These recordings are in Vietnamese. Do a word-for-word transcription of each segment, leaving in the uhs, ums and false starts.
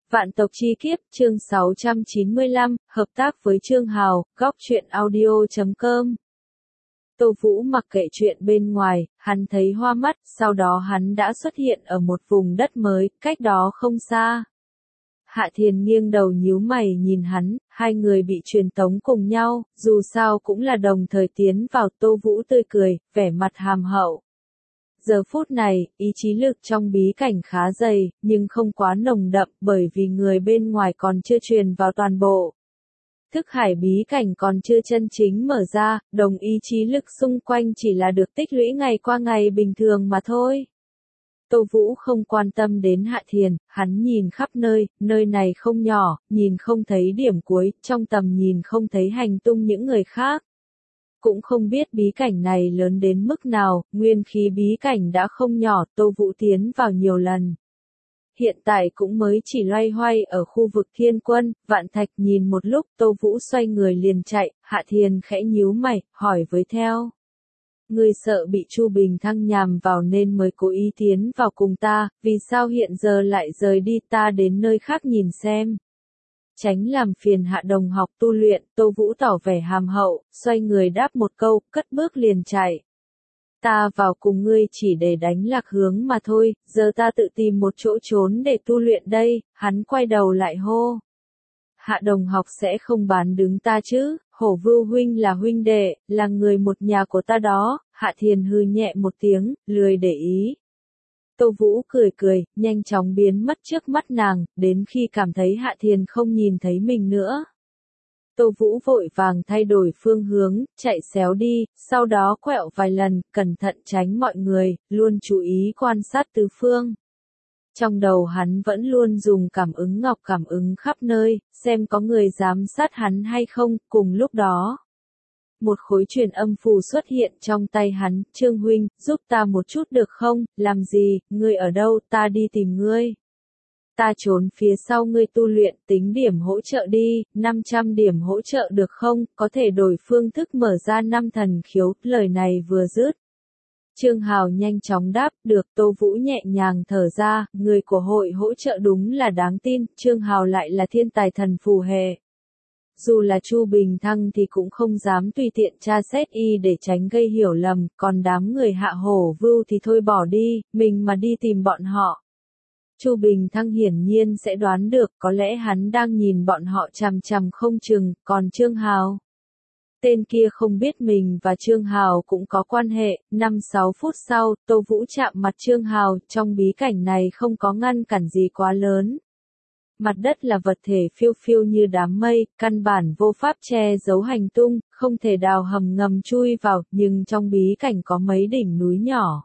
Vạn tộc chi kiếp, chương sáu trăm chín mươi lăm, hợp tác với Trương Hào, góc truyện audio chấm com. Tô Vũ mặc kệ chuyện bên ngoài, hắn thấy hoa mắt, sau đó hắn đã xuất hiện ở một vùng đất mới, cách đó không xa. Hạ Thiền nghiêng đầu nhíu mày nhìn hắn, hai người bị truyền tống cùng nhau, dù sao cũng là đồng thời tiến vào. Tô Vũ tươi cười, vẻ mặt hàm hậu. Giờ phút này, ý chí lực trong bí cảnh khá dày, nhưng không quá nồng đậm bởi vì người bên ngoài còn chưa truyền vào toàn bộ. Thức hải bí cảnh còn chưa chân chính mở ra, đồng ý chí lực xung quanh chỉ là được tích lũy ngày qua ngày bình thường mà thôi. Tô Vũ không quan tâm đến Hạ Thiền, hắn nhìn khắp nơi, nơi này không nhỏ, nhìn không thấy điểm cuối, trong tầm nhìn không thấy hành tung những người khác. Cũng không biết bí cảnh này lớn đến mức nào, nguyên khí bí cảnh đã không nhỏ, Tô Vũ tiến vào nhiều lần. Hiện tại cũng mới chỉ loay hoay ở khu vực Thiên Quân, Vạn Thạch. Nhìn một lúc Tô Vũ xoay người liền chạy, Hạ Thiền khẽ nhíu mày, hỏi với theo. Ngươi sợ bị Chu Bình Thăng nhằm vào nên mới cố ý tiến vào cùng ta, vì sao hiện giờ lại rời đi, ta đến nơi khác nhìn xem. Tránh làm phiền Hạ đồng học tu luyện, Tô Vũ tỏ vẻ hàm hậu, xoay người đáp một câu, cất bước liền chạy. Ta vào cùng ngươi chỉ để đánh lạc hướng mà thôi, giờ ta tự tìm một chỗ trốn để tu luyện đây. Hắn quay đầu lại hô. Hạ đồng học sẽ không bán đứng ta chứ, Hổ Vưu huynh là huynh đệ, là người một nhà của ta đó. Hạ Thiền hừ nhẹ một tiếng, lười để ý. Tô Vũ cười cười, nhanh chóng biến mất trước mắt nàng, đến khi cảm thấy Hạ Thiền không nhìn thấy mình nữa. Tô Vũ vội vàng thay đổi phương hướng, chạy xéo đi, sau đó quẹo vài lần, cẩn thận tránh mọi người, luôn chú ý quan sát tứ phương. Trong đầu hắn vẫn luôn dùng cảm ứng ngọc cảm ứng khắp nơi, xem có người giám sát hắn hay không. Cùng lúc đó, một khối truyền âm phù xuất hiện trong tay hắn. Trương huynh, giúp ta một chút được không? Làm gì? Ngươi ở đâu? Ta đi tìm ngươi. Ta trốn phía sau ngươi tu luyện, tính điểm hỗ trợ đi, năm trăm điểm hỗ trợ được không? Có thể đổi phương thức mở ra năm thần khiếu. Lời này vừa dứt, Trương Hào nhanh chóng đáp, được. Tô Vũ nhẹ nhàng thở ra, người của hội hỗ trợ đúng là đáng tin. Trương Hào lại là thiên tài thần phù hệ. Dù là Chu Bình Thăng thì cũng không dám tùy tiện tra xét y để tránh gây hiểu lầm, còn đám người Hạ Hổ Vưu thì thôi bỏ đi, mình mà đi tìm bọn họ. Chu Bình Thăng hiển nhiên sẽ đoán được, có lẽ hắn đang nhìn bọn họ chằm chằm không chừng. Còn Trương Hào, tên kia không biết mình và Trương Hào cũng có quan hệ. Năm sáu phút sau, Tô Vũ chạm mặt Trương Hào, trong bí cảnh này không có ngăn cản gì quá lớn. Mặt đất là vật thể phiêu phiêu như đám mây, căn bản vô pháp che giấu hành tung, không thể đào hầm ngầm chui vào, nhưng trong bí cảnh có mấy đỉnh núi nhỏ.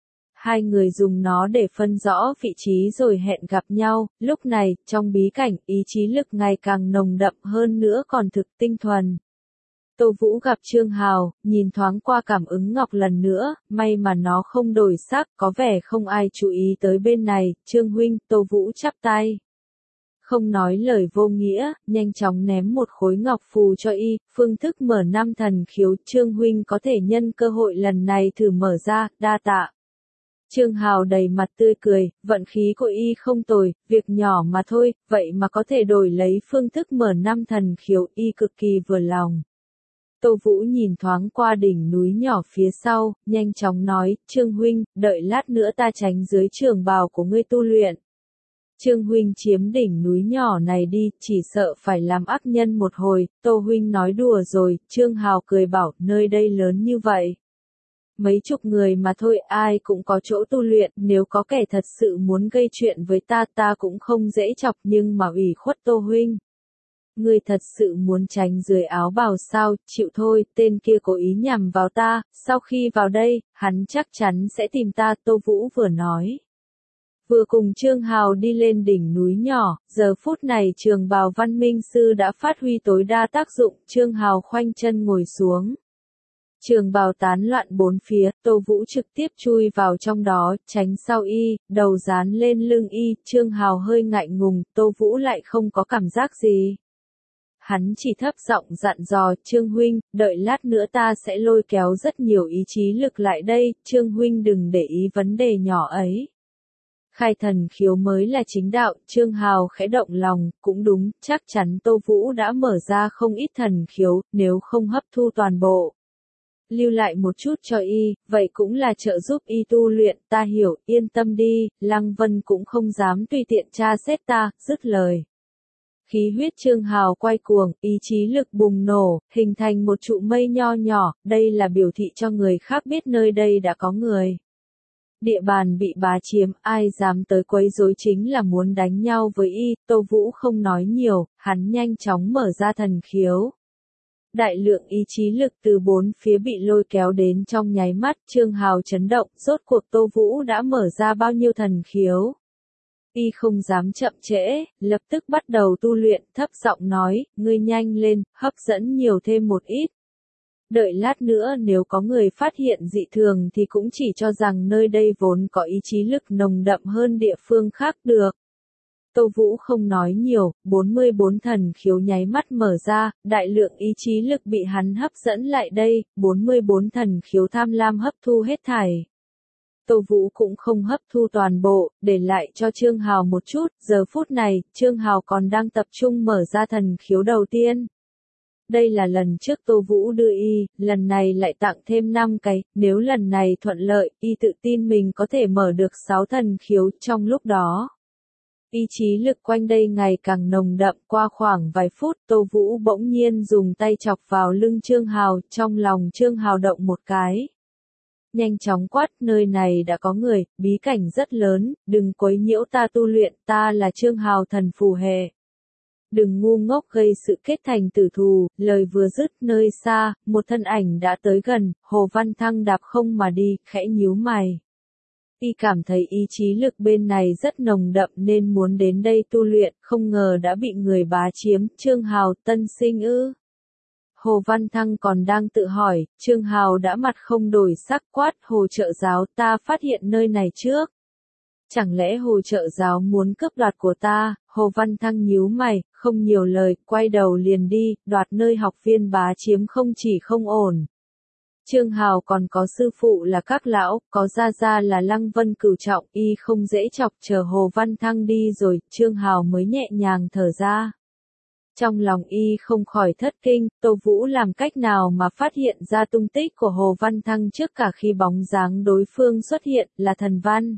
Hai người dùng nó để phân rõ vị trí rồi hẹn gặp nhau. Lúc này, trong bí cảnh, ý chí lực ngày càng nồng đậm hơn nữa còn thực tinh thuần. Tô Vũ gặp Trương Hào, nhìn thoáng qua cảm ứng ngọc lần nữa, may mà nó không đổi sắc, có vẻ không ai chú ý tới bên này. Trương huynh, Tô Vũ chắp tay. Không nói lời vô nghĩa, nhanh chóng ném một khối ngọc phù cho y, phương thức mở năm thần khiếu. Trương huynh có thể nhân cơ hội lần này thử mở ra, đa tạ. Trương Hào đầy mặt tươi cười, vận khí của y không tồi, việc nhỏ mà thôi, vậy mà có thể đổi lấy phương thức mở năm thần khiếu, y cực kỳ vừa lòng. Tô Vũ nhìn thoáng qua đỉnh núi nhỏ phía sau, nhanh chóng nói, Trương huynh, đợi lát nữa ta tránh dưới trường bào của ngươi tu luyện. Trương huynh chiếm đỉnh núi nhỏ này đi, chỉ sợ phải làm ác nhân một hồi. Tô huynh nói đùa rồi. Trương Hào cười bảo, nơi đây lớn như vậy, mấy chục người mà thôi, ai cũng có chỗ tu luyện, nếu có kẻ thật sự muốn gây chuyện với ta, ta cũng không dễ chọc, nhưng mà ủy khuất Tô huynh. Ngươi thật sự muốn tránh dưới áo bào sao? Chịu thôi, tên kia cố ý nhằm vào ta, sau khi vào đây, hắn chắc chắn sẽ tìm ta. Tô Vũ vừa nói, vừa cùng Trương Hào đi lên đỉnh núi nhỏ. Giờ phút này trường bào văn minh sư đã phát huy tối đa tác dụng. Trương Hào khoanh chân ngồi xuống, trường bào tán loạn bốn phía. Tô Vũ trực tiếp chui vào trong đó, tránh sau y, đầu dán lên lưng y. Trương Hào hơi ngại ngùng, Tô Vũ lại không có cảm giác gì. Hắn chỉ thấp giọng dặn dò, Trương huynh, đợi lát nữa ta sẽ lôi kéo rất nhiều ý chí lực lại đây. Trương huynh đừng để ý vấn đề nhỏ ấy. Khai thần khiếu mới là chính đạo, Trương Hào khẽ động lòng, cũng đúng, chắc chắn Tô Vũ đã mở ra không ít thần khiếu, nếu không hấp thu toàn bộ. Lưu lại một chút cho y, vậy cũng là trợ giúp y tu luyện, ta hiểu, yên tâm đi, Lăng Vân cũng không dám tùy tiện tra xét ta, dứt lời. Khí huyết Trương Hào quay cuồng, ý chí lực bùng nổ, hình thành một trụ mây nho nhỏ, đây là biểu thị cho người khác biết nơi đây đã có người. Địa bàn bị bá chiếm, ai dám tới quấy rối chính là muốn đánh nhau với y, Tô Vũ không nói nhiều, hắn nhanh chóng mở ra thần khiếu. Đại lượng ý chí lực từ bốn phía bị lôi kéo đến trong nháy mắt, Trương Hào chấn động, rốt cuộc Tô Vũ đã mở ra bao nhiêu thần khiếu. Y không dám chậm trễ, lập tức bắt đầu tu luyện, thấp giọng nói, ngươi nhanh lên, hấp dẫn nhiều thêm một ít. Đợi lát nữa nếu có người phát hiện dị thường thì cũng chỉ cho rằng nơi đây vốn có ý chí lực nồng đậm hơn địa phương khác được. Tô Vũ không nói nhiều, bốn mươi bốn thần khiếu nháy mắt mở ra, đại lượng ý chí lực bị hắn hấp dẫn lại đây, bốn mươi bốn thần khiếu tham lam hấp thu hết thảy. Tô Vũ cũng không hấp thu toàn bộ, để lại cho Trương Hào một chút, giờ phút này, Trương Hào còn đang tập trung mở ra thần khiếu đầu tiên. Đây là lần trước Tô Vũ đưa y, lần này lại tặng thêm năm cái, nếu lần này thuận lợi, y tự tin mình có thể mở được sáu thần khiếu trong lúc đó. Ý chí lực quanh đây ngày càng nồng đậm, qua khoảng vài phút, Tô Vũ bỗng nhiên dùng tay chọc vào lưng Trương Hào, trong lòng Trương Hào động một cái. Nhanh chóng quát, nơi này đã có người, bí cảnh rất lớn, đừng quấy nhiễu ta tu luyện, ta là Trương Hào thần phù hệ. Đừng ngu ngốc gây sự kết thành tử thù, lời vừa dứt nơi xa, một thân ảnh đã tới gần, Hồ Văn Thăng đạp không mà đi, khẽ nhíu mày. Y cảm thấy ý chí lực bên này rất nồng đậm nên muốn đến đây tu luyện, không ngờ đã bị người bá chiếm, Trương Hào tân sinh ư. Hồ Văn Thăng còn đang tự hỏi, Trương Hào đã mặt không đổi sắc quát, Hồ trợ giáo ta phát hiện nơi này trước. Chẳng lẽ Hồ trợ giáo muốn cướp đoạt của ta, Hồ Văn Thăng nhíu mày, không nhiều lời, quay đầu liền đi, đoạt nơi học viên bá chiếm không chỉ không ổn. Trương Hào còn có sư phụ là các lão, có gia gia là Lăng Vân cửu trọng, y không dễ chọc, chờ Hồ Văn Thăng đi rồi, Trương Hào mới nhẹ nhàng thở ra. Trong lòng y không khỏi thất kinh, Tô Vũ làm cách nào mà phát hiện ra tung tích của Hồ Văn Thăng trước cả khi bóng dáng đối phương xuất hiện, là thần văn.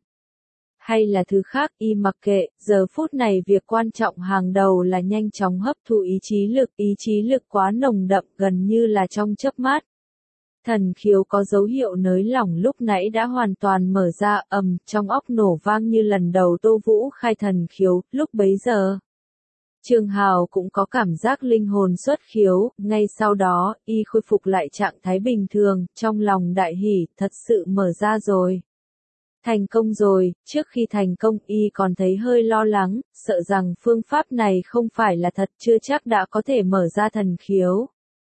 Hay là thứ khác, y mặc kệ, giờ phút này việc quan trọng hàng đầu là nhanh chóng hấp thụ ý chí lực, ý chí lực quá nồng đậm gần như là trong chớp mắt. Thần khiếu có dấu hiệu nới lỏng lúc nãy đã hoàn toàn mở ra, ầm, trong óc nổ vang như lần đầu Tô Vũ khai thần khiếu, lúc bấy giờ. Trương Hào cũng có cảm giác linh hồn xuất khiếu, ngay sau đó, y khôi phục lại trạng thái bình thường, trong lòng đại hỉ, thật sự mở ra rồi. Thành công rồi, trước khi thành công y còn thấy hơi lo lắng, sợ rằng phương pháp này không phải là thật, chưa chắc đã có thể mở ra thần khiếu.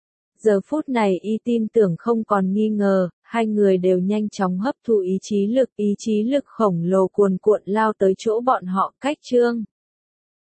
Giờ phút này y tin tưởng không còn nghi ngờ, hai người đều nhanh chóng hấp thụ ý chí lực, ý chí lực khổng lồ cuồn cuộn lao tới chỗ bọn họ, cách Trương